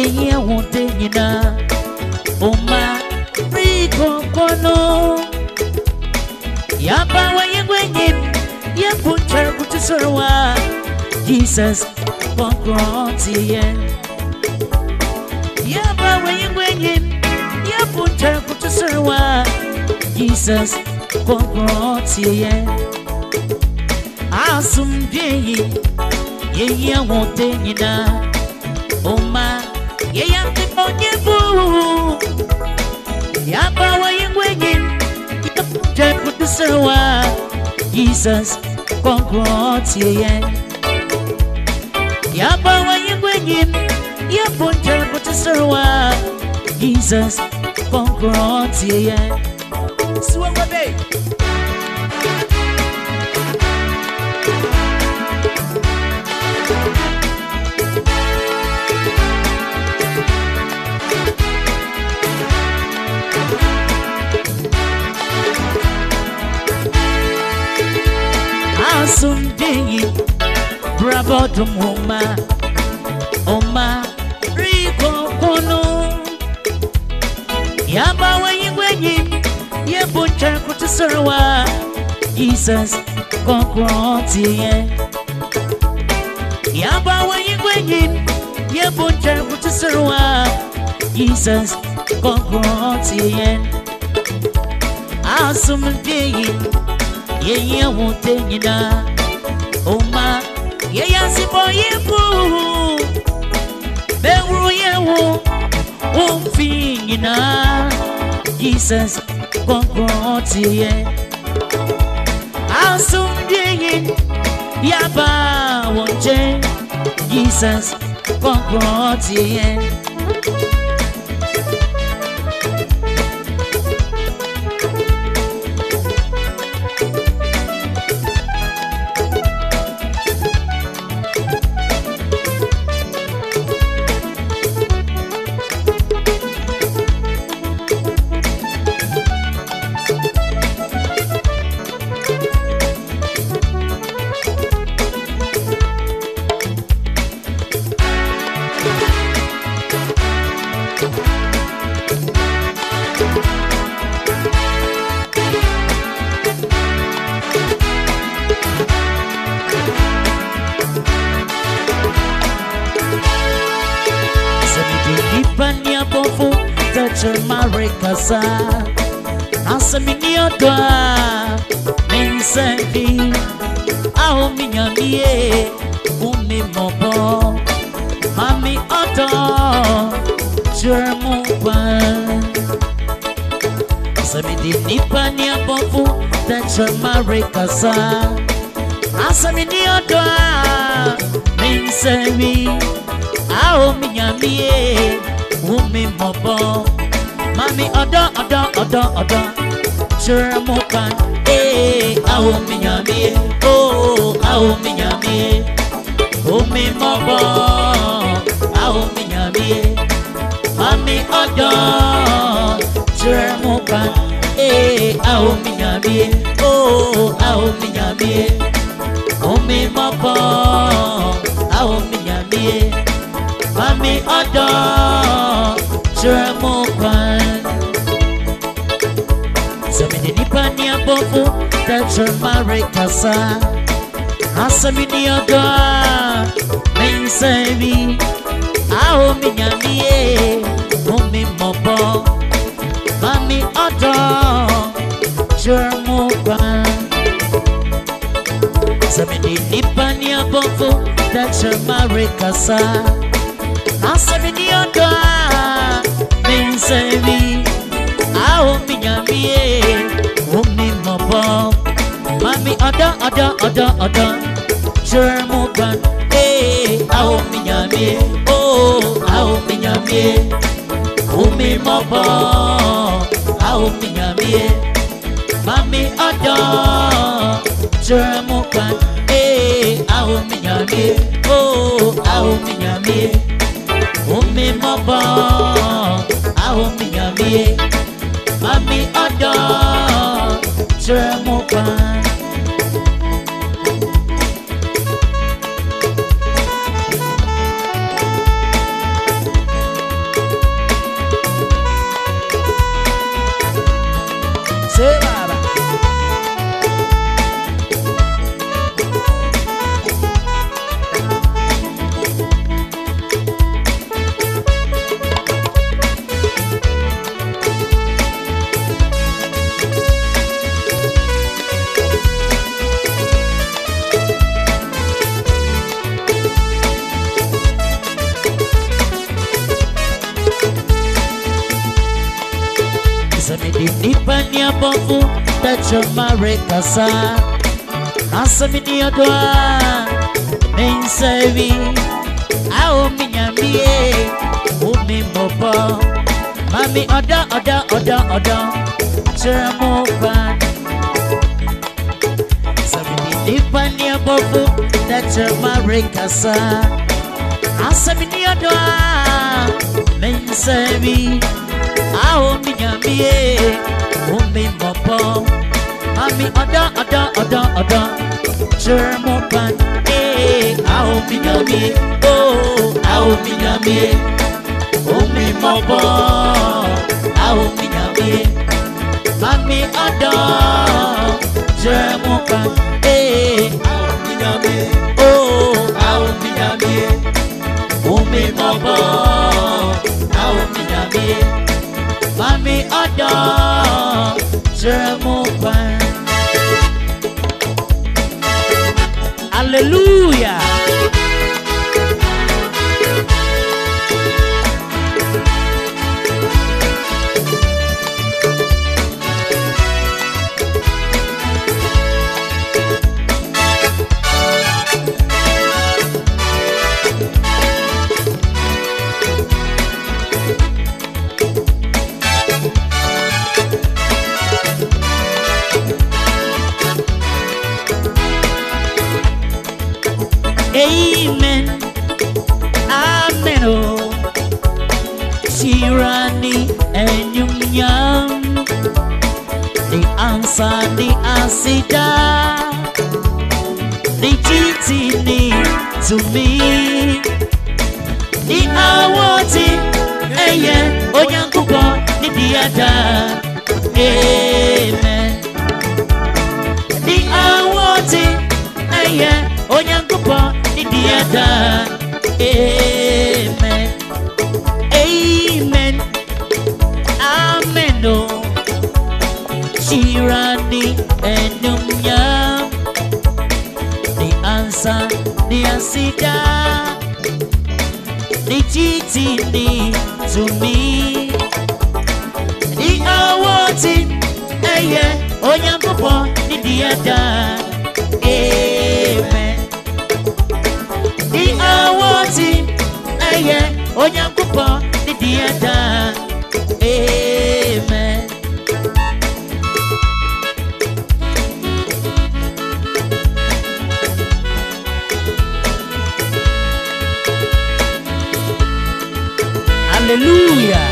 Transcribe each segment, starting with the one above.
ye wote nyina oma riko kono yaba wa yengwenye ye puncha kutusorwa Jesus konkroti ye yaba wa yengwenye ye puncha kutusorwa Jesus konkroti ye asumdye ye wote nyina oma ye yamte ponyebu yaba wa yengwenye ye kutusorwa Jesus konkroti ye yaba wa yengwenye ye puncha kutusorwa Jesus konkroti ye Swagwabe Asumdye bravo dumuma oma riko kono yaba wa yengwenye ye buncha kutusorwa Jesus konkroti ye yaba wa yengwenye ye buncha kutusorwa Jesus konkroti ye asumdye ye wote nyina oma ye yasipo yefu bewru yewu umfi nyina Jesus konkroti ye asumdye yaba wonje Jesus konkroti ye Marikasa Asaminioda Minsevi Ao minyamie Umi mobo Mami odo Jermuban Asamidi nipani abofu Tacha marikasa Asaminioda Minsevi Ao minyamie Umi mobo Mami odo Jermuban Ao minyamie Ao minyamie Umi mobo Ao minyamie Mami odo Jermuban Ao minyamie Ao minyamie Umi mobo Ao minyamie Mami odo Jermuban Samini nipani abofu Tacha marikasa Asamini odo Minsevi Ao minyamie Umi mobo Mami odo Jermuban Samini nipani abofu Tacha marikasa Asamini odo Minsevi Ao minyamie Umi mobo Mami odo Jermuban Ao minyamie Ao minyamie Umi mobo Ao minyamie Mami odo Jermuban Ao minyamie Ao minyamie Umi mobo Ao minyamie Mami odo Jermuban Samedi nipania bofu tacho marekasa Asamidi odoa mensevi Ao minyambie umi mopo Mami oda Cheramopan Samedi nipania bofu tacho marekasa Asamidi odoa mensevi Ao minyambie umi mopo Mami oda Cheramopan Ao minyambie Ao minyambie umi mopo Ao minyambie Mami oda Cheramopan Ao minyambie Ao minyambie umi mopo Ao minyambie Mami oda Cheramopan Hallelujah. Amen, amen, oh Shirani and Yum The answer, the asida The GTD to me The awati, Oyankuko, the diada Amen The awati, Oyankuko Diada, amen, amen, amen, oh, Shirani and Yum, the answer, the asida, the GTD to me, the awati, Oyankuko, the diada, amen. The awati, Oyankupo, the diada, amen. Hallelujah.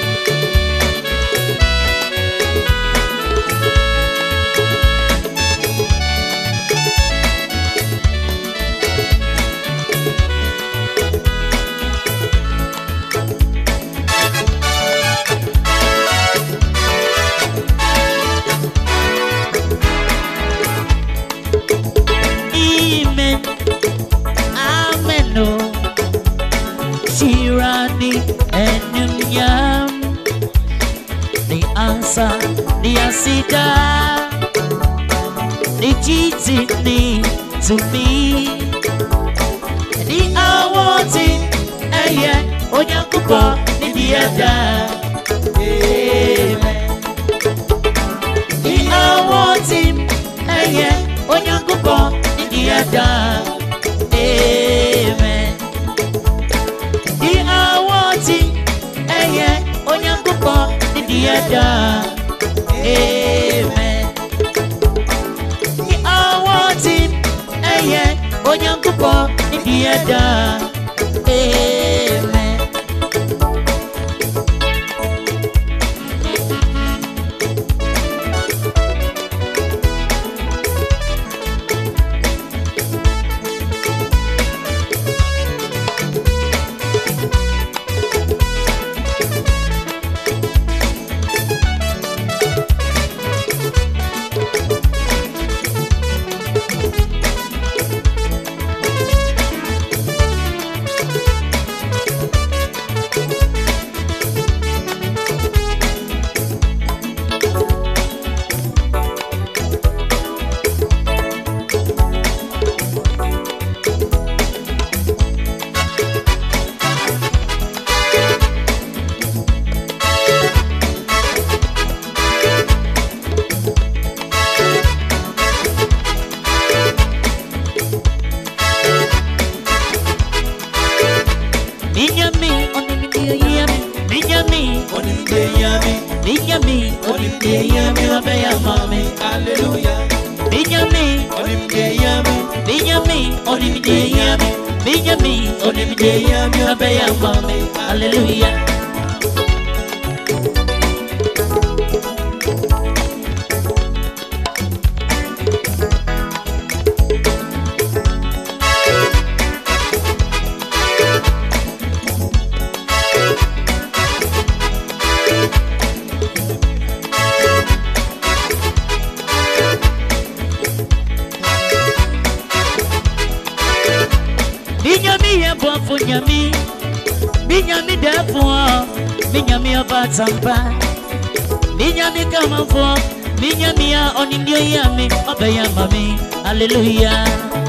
The asida, the GTD to me, the awati, Oyankupo, the diada, amen. The awati, Oyankupo, the diada, amen. The awati, Oyankupo, the diada. Amen. The awati, Oyankupo, the diada. Amen. Yami Obeya Mami. Hallelujah. Benjamin, Yami. Benjamin, Yami. Benjamin, Yami Obeya Mami. Hallelujah. Binyami defo, binyami abatampa, binyami kamafo, binyami a onindio yami, obeya mami, hallelujah.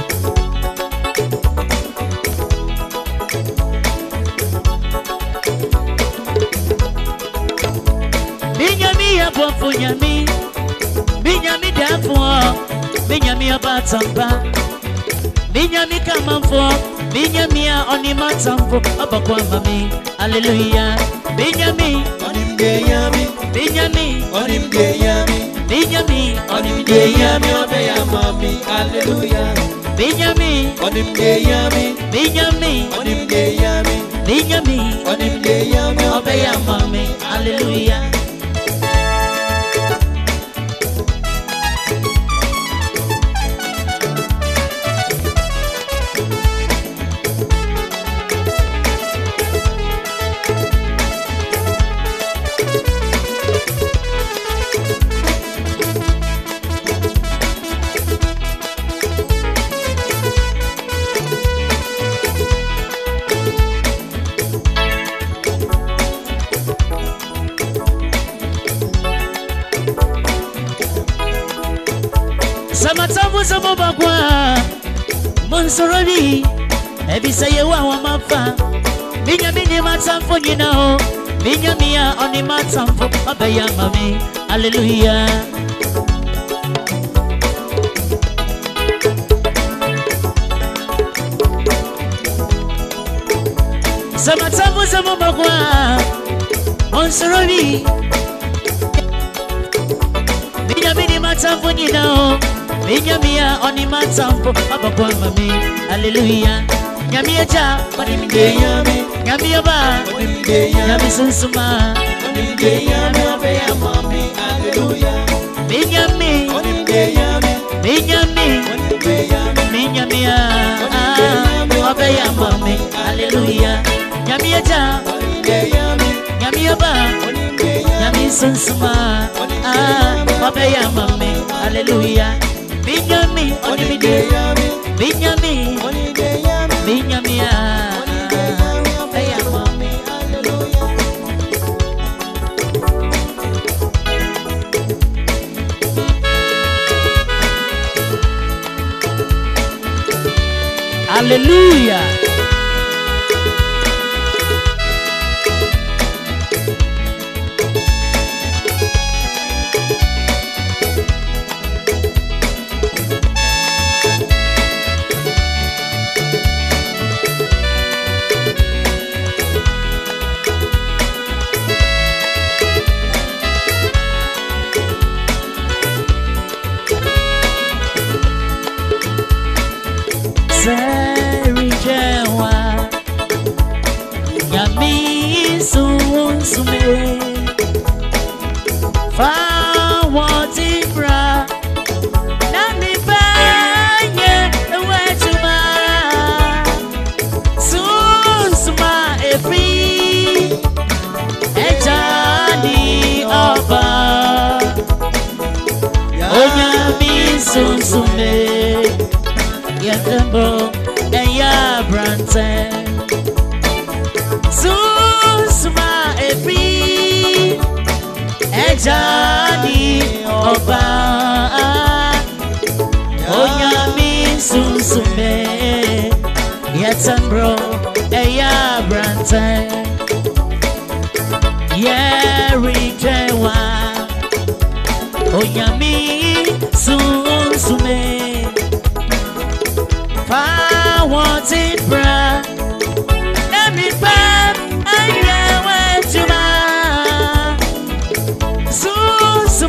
Binyami abofo nyami, binyami defo, binyami abatampa, binyami kamafo. Binyamia onimatamfo abakwa mami hallelujah Binyami Onimdeyami Binyami Onimdeyami Binyami Onimdeyami Obeya Mami hallelujah Binyami Onimdeyami Binyami Onimdeyami Binyami Onimdeyami Obeya mami hallelujah Samatavu sabobakwa Monsoroli Ebisa yewa wa mafa Binyamini matamfo nyinao Binyamia oni matamfo Obeya mami hallelujah Samatavu sabobakwa Monsoroli Binyamini matamfo nyinao Binyamia oni matamfo abakwa mami hallelujah Nyamia ja Onimdeyami Nyamia ba Onimdeyami Nyami sunsuma Onimdeyami Obeya Mami hallelujah Binyami Onimdeyami Binyami Onimdeyami Binyamia Obeya mami hallelujah Nyamia ja Onimdeyami Nyamia ba Onimdeyami Nyami sunsuma Obeya mami hallelujah Binyami Onimdeyami Binyami Onimdeyami Binyamia Obeya mami hallelujah Serijewa Nyami sunsume Fa wotibra Nami banye wetuma Sunsuma efri Ejani oba Onyami sunsume Yatembo Eya Brante Susuma Epi Ejani Oba Onyami Susume Yatembo Eya Brante Yeritewa Onyami Susume Fa wanted bra Nami bam Aya wetuma Susu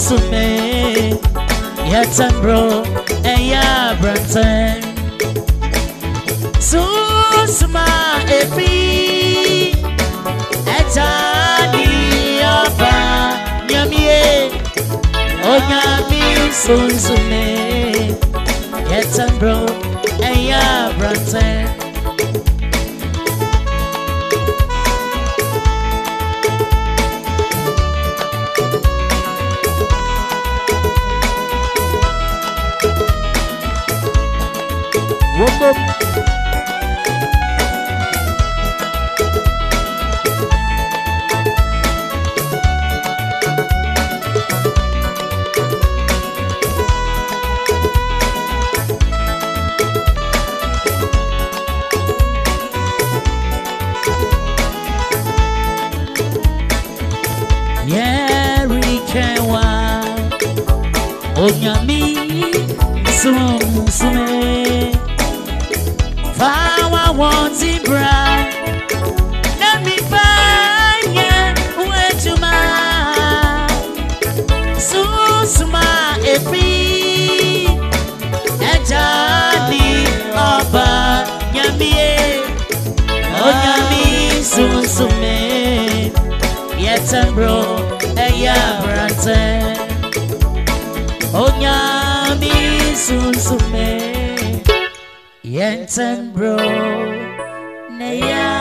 sunsume yetambro eya branten susuma efi etani oba nyamie onyami sunsume yetambro eya branten Whoop, Onyami sunsume Fawa wanti bra Nami fanye wetuma Susuma efi Ejani oba nyamie Onyami sunsume Yetambro eya brante Onyami sunsume Yentambro neya